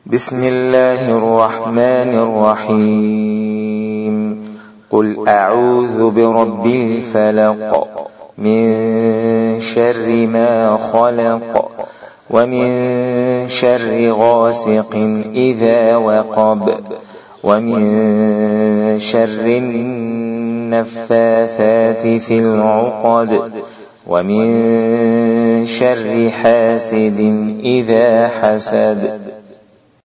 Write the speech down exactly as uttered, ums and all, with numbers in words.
بسم الله الرحمن الرحيم. قل أعوذ برب الفلق من شر ما خلق ومن شر غاسق إذا وقب ومن شر النفاثات في العقد ومن شر حاسد إذا حسد.